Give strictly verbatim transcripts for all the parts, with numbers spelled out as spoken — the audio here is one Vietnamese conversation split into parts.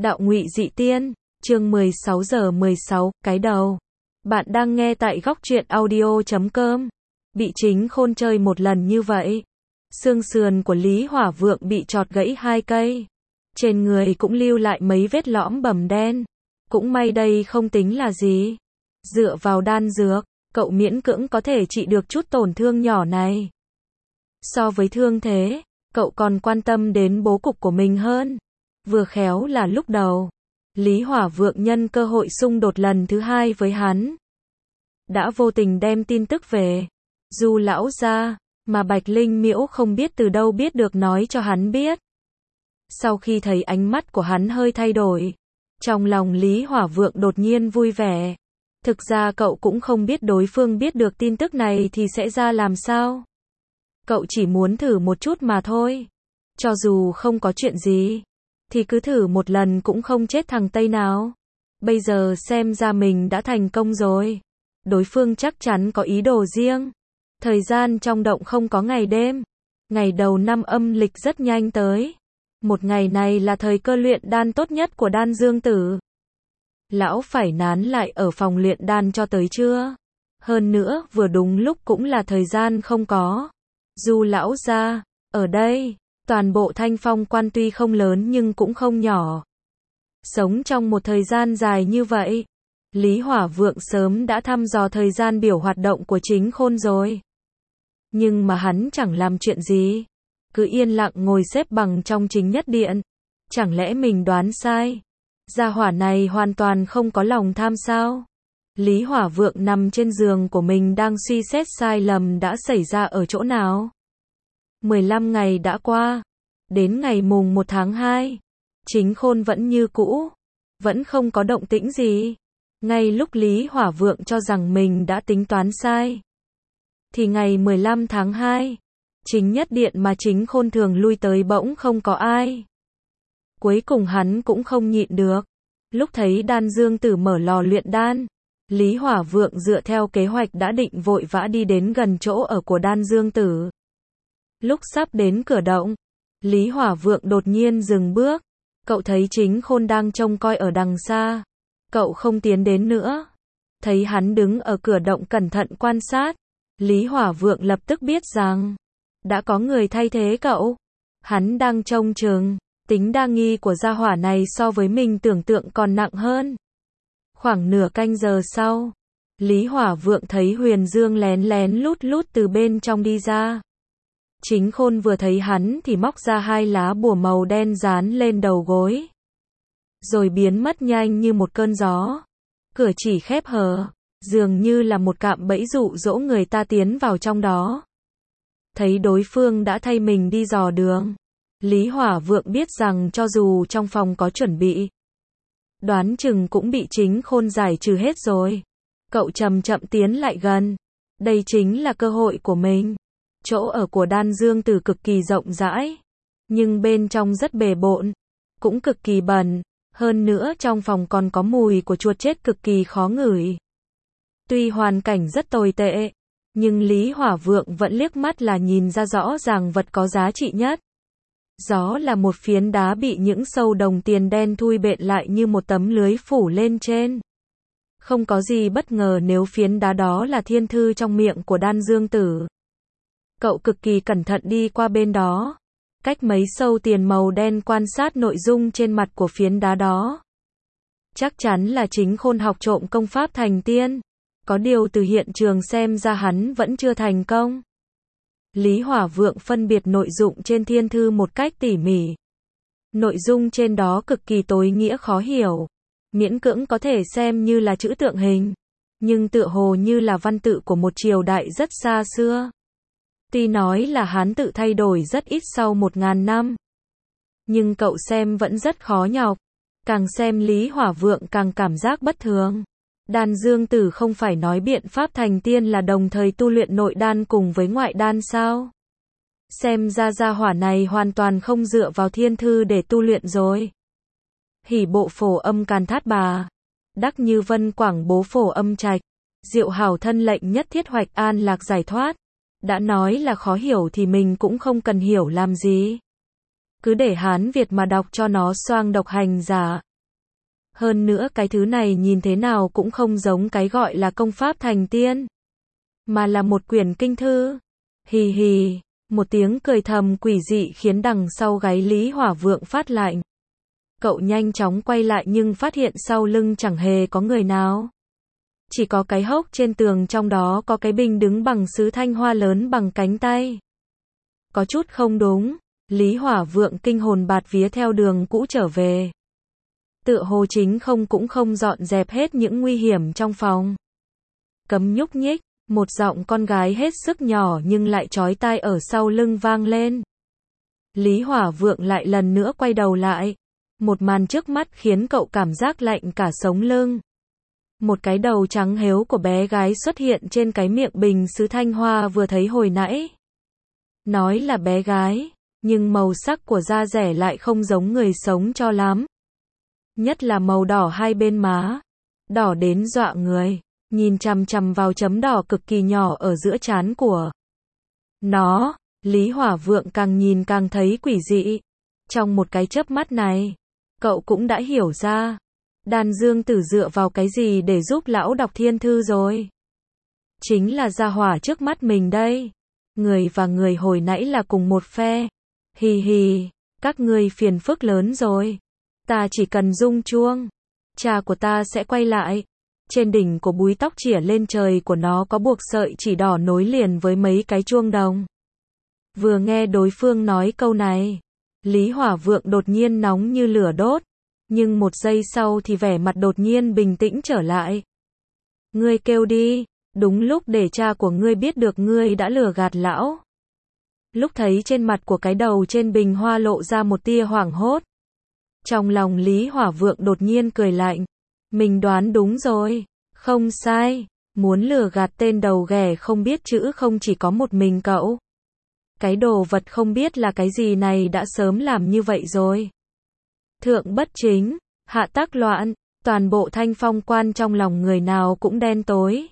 Đạo Ngụy Dị Tiên, chương mười sáu giờ mười sáu, cái đầu. Bạn đang nghe tại góc truyện audio chấm com. Bị Chính Khôn chơi một lần như vậy. Xương sườn của Lý Hỏa Vượng bị chọt gãy hai cây. Trên người cũng lưu lại mấy vết lõm bầm đen. Cũng may đây không tính là gì. Dựa vào đan dược, cậu miễn cưỡng có thể trị được chút tổn thương nhỏ này. So với thương thế, cậu còn quan tâm đến bố cục của mình hơn. Vừa khéo là lúc đầu, Lý Hỏa Vượng nhân cơ hội xung đột lần thứ hai với hắn. Đã vô tình đem tin tức về Du lão gia, mà Bạch Linh Miễu không biết từ đâu biết được nói cho hắn biết. Sau khi thấy ánh mắt của hắn hơi thay đổi, trong lòng Lý Hỏa Vượng đột nhiên vui vẻ. Thực ra cậu cũng không biết đối phương biết được tin tức này thì sẽ ra làm sao. Cậu chỉ muốn thử một chút mà thôi. Cho dù không có chuyện gì, thì cứ thử một lần cũng không chết thằng Tây nào. Bây giờ xem ra mình đã thành công rồi. Đối phương chắc chắn có ý đồ riêng. Thời gian trong động không có ngày đêm. Ngày đầu năm âm lịch rất nhanh tới. Một ngày này là thời cơ luyện đan tốt nhất của Đan Dương Tử. Lão phải nán lại ở phòng luyện đan cho tới trưa. Hơn nữa, vừa đúng lúc cũng là thời gian không có Du lão gia ở đây. Toàn bộ Thanh Phong quan tuy không lớn nhưng cũng không nhỏ. Sống trong một thời gian dài như vậy, Lý Hỏa Vượng sớm đã thăm dò thời gian biểu hoạt động của Chính Khôn rồi. Nhưng mà hắn chẳng làm chuyện gì. Cứ yên lặng ngồi xếp bằng trong chính nhất điện. Chẳng lẽ mình đoán sai? Gia hỏa này hoàn toàn không có lòng tham sao? Lý Hỏa Vượng nằm trên giường của mình đang suy xét sai lầm đã xảy ra ở chỗ nào. mười lăm ngày đã qua. Đến ngày mùng một tháng hai. Chính Khôn vẫn như cũ. Vẫn không có động tĩnh gì. Ngay lúc Lý Hỏa Vượng cho rằng mình đã tính toán sai, thì ngày mười lăm tháng hai, chính nhất điện mà Chính Khôn thường lui tới bỗng không có ai. Cuối cùng hắn cũng không nhịn được. Lúc thấy Đan Dương Tử mở lò luyện đan, Lý Hỏa Vượng dựa theo kế hoạch đã định vội vã đi đến gần chỗ ở của Đan Dương Tử. Lúc sắp đến cửa động, Lý Hỏa Vượng đột nhiên dừng bước. Cậu thấy Chính Khôn đang trông coi ở đằng xa. Cậu không tiến đến nữa. Thấy hắn đứng ở cửa động cẩn thận quan sát, Lý Hỏa Vượng lập tức biết rằng đã có người thay thế cậu. Hắn đang trông chừng. Tính đa nghi của gia hỏa này so với mình tưởng tượng còn nặng hơn. Khoảng nửa canh giờ sau, Lý Hỏa Vượng thấy Huyền Dương lén lén lút lút từ bên trong đi ra. Chính Khôn vừa thấy hắn thì móc ra hai lá bùa màu đen dán lên đầu gối. Rồi biến mất nhanh như một cơn gió. Cửa chỉ khép hờ, dường như là một cạm bẫy dụ dỗ người ta tiến vào trong đó. Thấy đối phương đã thay mình đi dò đường, Lý Hỏa Vượng biết rằng cho dù trong phòng có chuẩn bị, đoán chừng cũng bị Chính Khôn giải trừ hết rồi. Cậu chậm chậm tiến lại gần. Đây chính là cơ hội của mình. Chỗ ở của Đan Dương Tử cực kỳ rộng rãi, nhưng bên trong rất bề bộn, cũng cực kỳ bẩn. Hơn nữa trong phòng còn có mùi của chuột chết cực kỳ khó ngửi. Tuy hoàn cảnh rất tồi tệ, nhưng Lý Hỏa Vượng vẫn liếc mắt là nhìn ra rõ ràng vật có giá trị nhất. Đó là một phiến đá bị những sâu đồng tiền đen thui bện lại như một tấm lưới phủ lên trên. Không có gì bất ngờ nếu phiến đá đó là thiên thư trong miệng của Đan Dương Tử. Cậu cực kỳ cẩn thận đi qua bên đó, cách mấy sâu tiền màu đen quan sát nội dung trên mặt của phiến đá đó. Chắc chắn là Chính Khôn học trộm công pháp thành tiên. Có điều từ hiện trường xem ra hắn vẫn chưa thành công. Lý Hỏa Vượng phân biệt nội dung trên thiên thư một cách tỉ mỉ. Nội dung trên đó cực kỳ tối nghĩa khó hiểu. Miễn cưỡng có thể xem như là chữ tượng hình, nhưng tựa hồ như là văn tự của một triều đại rất xa xưa. Tuy nói là Hán tự thay đổi rất ít sau một ngàn năm, nhưng cậu xem vẫn rất khó nhọc. Càng xem Lý Hỏa Vượng càng cảm giác bất thường. Đan Dương Tử không phải nói biện pháp thành tiên là đồng thời tu luyện nội đan cùng với ngoại đan sao? Xem ra gia hỏa này hoàn toàn không dựa vào thiên thư để tu luyện rồi. Hỉ bộ phổ âm Càn Thát Bà, Đắc Như Vân Quảng Bố phổ âm Trạch, Diệu Hảo thân lệnh nhất thiết hoạch an lạc giải thoát. Đã nói là khó hiểu thì mình cũng không cần hiểu làm gì. Cứ để Hán Việt mà đọc cho nó xoang độc hành giả. Hơn nữa cái thứ này nhìn thế nào cũng không giống cái gọi là công pháp thành tiên, mà là một quyển kinh thư. Hì hì, một tiếng cười thầm quỷ dị khiến đằng sau gáy Lý Hỏa Vượng phát lạnh. Cậu nhanh chóng quay lại nhưng phát hiện sau lưng chẳng hề có người nào. Chỉ có cái hốc trên tường, trong đó có cái bình đứng bằng sứ thanh hoa lớn bằng cánh tay. Có chút không đúng, Lý Hỏa Vượng kinh hồn bạt vía theo đường cũ trở về. Tựa hồ chính không cũng không dọn dẹp hết những nguy hiểm trong phòng. Cấm nhúc nhích, một giọng con gái hết sức nhỏ nhưng lại chói tai ở sau lưng vang lên. Lý Hỏa Vượng lại lần nữa quay đầu lại. Một màn trước mắt khiến cậu cảm giác lạnh cả sống lưng. Một cái đầu trắng héo của bé gái xuất hiện trên cái miệng bình sứ thanh hoa vừa thấy hồi nãy. Nói là bé gái, nhưng màu sắc của da dẻ lại không giống người sống cho lắm. Nhất là màu đỏ hai bên má. Đỏ đến dọa người, nhìn chằm chằm vào chấm đỏ cực kỳ nhỏ ở giữa trán của nó. Lý Hỏa Vượng càng nhìn càng thấy quỷ dị. Trong một cái chớp mắt này, cậu cũng đã hiểu ra. Đan Dương Tử dựa vào cái gì để giúp lão đọc thiên thư rồi? Chính là gia hỏa trước mắt mình đây. Người và người hồi nãy là cùng một phe. Hì hì, các ngươi phiền phức lớn rồi. Ta chỉ cần rung chuông, cha của ta sẽ quay lại. Trên đỉnh của búi tóc chỉa lên trời của nó có buộc sợi chỉ đỏ nối liền với mấy cái chuông đồng. Vừa nghe đối phương nói câu này, Lý Hỏa Vượng đột nhiên nóng như lửa đốt. Nhưng một giây sau thì vẻ mặt đột nhiên bình tĩnh trở lại. Ngươi kêu đi, đúng lúc để cha của ngươi biết được ngươi đã lừa gạt lão. Lúc thấy trên mặt của cái đầu trên bình hoa lộ ra một tia hoảng hốt. Trong lòng Lý Hỏa Vượng đột nhiên cười lạnh. Mình đoán đúng rồi, không sai, muốn lừa gạt tên đầu ghẻ không biết chữ không chỉ có một mình cậu. Cái đồ vật không biết là cái gì này đã sớm làm như vậy rồi. Thượng bất chính, hạ tác loạn, toàn bộ Thanh Phong quan trong lòng người nào cũng đen tối.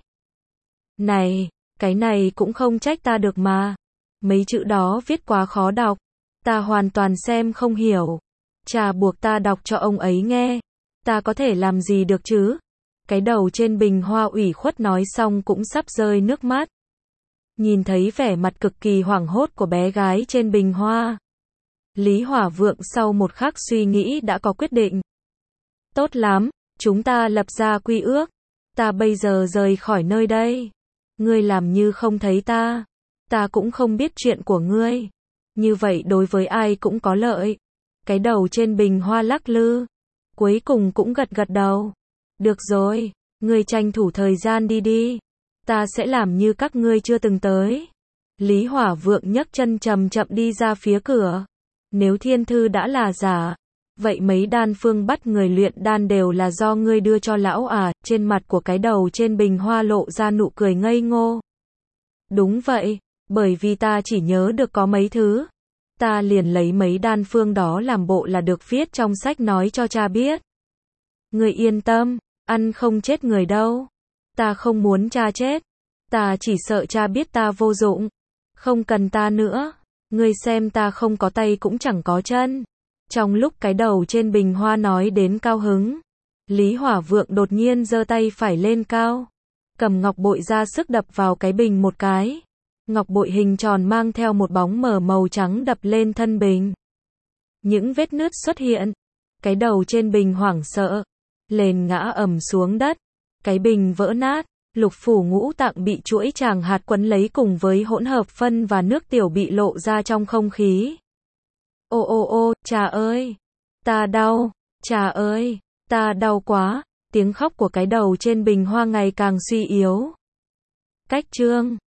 Này, cái này cũng không trách ta được mà. Mấy chữ đó viết quá khó đọc, ta hoàn toàn xem không hiểu. Cha buộc ta đọc cho ông ấy nghe, ta có thể làm gì được chứ? Cái đầu trên bình hoa ủy khuất nói xong cũng sắp rơi nước mắt. Nhìn thấy vẻ mặt cực kỳ hoảng hốt của bé gái trên bình hoa, Lý Hỏa Vượng sau một khắc suy nghĩ đã có quyết định. Tốt lắm, chúng ta lập ra quy ước. Ta bây giờ rời khỏi nơi đây. Ngươi làm như không thấy ta. Ta cũng không biết chuyện của ngươi. Như vậy đối với ai cũng có lợi. Cái đầu trên bình hoa lắc lư. Cuối cùng cũng gật gật đầu. Được rồi, ngươi tranh thủ thời gian đi đi. Ta sẽ làm như các ngươi chưa từng tới. Lý Hỏa Vượng nhấc chân chậm chậm đi ra phía cửa. Nếu thiên thư đã là giả, vậy mấy đan phương bắt người luyện đan đều là do ngươi đưa cho lão à? Trên mặt của cái đầu trên bình hoa lộ ra nụ cười ngây ngô. Đúng vậy, bởi vì ta chỉ nhớ được có mấy thứ. Ta liền lấy mấy đan phương đó làm bộ là được viết trong sách nói cho cha biết. Ngươi yên tâm, ăn không chết người đâu. Ta không muốn cha chết. Ta chỉ sợ cha biết ta vô dụng. Không cần ta nữa. Ngươi xem ta không có tay cũng chẳng có chân. Trong lúc cái đầu trên bình hoa nói đến cao hứng, Lý Hỏa Vượng đột nhiên giơ tay phải lên cao, cầm ngọc bội ra sức đập vào cái bình một cái. Ngọc bội hình tròn mang theo một bóng mờ màu trắng đập lên thân bình. Những vết nứt xuất hiện. Cái đầu trên bình hoảng sợ, lên ngã ầm xuống đất. Cái bình vỡ nát. Lục phủ ngũ tạng bị chuỗi tràng hạt quấn lấy cùng với hỗn hợp phân và nước tiểu bị lộ ra trong không khí. Ô ô ô, cha ơi! Ta đau! Cha ơi! Ta đau quá! Tiếng khóc của cái đầu trên bình hoa ngày càng suy yếu. Cách chương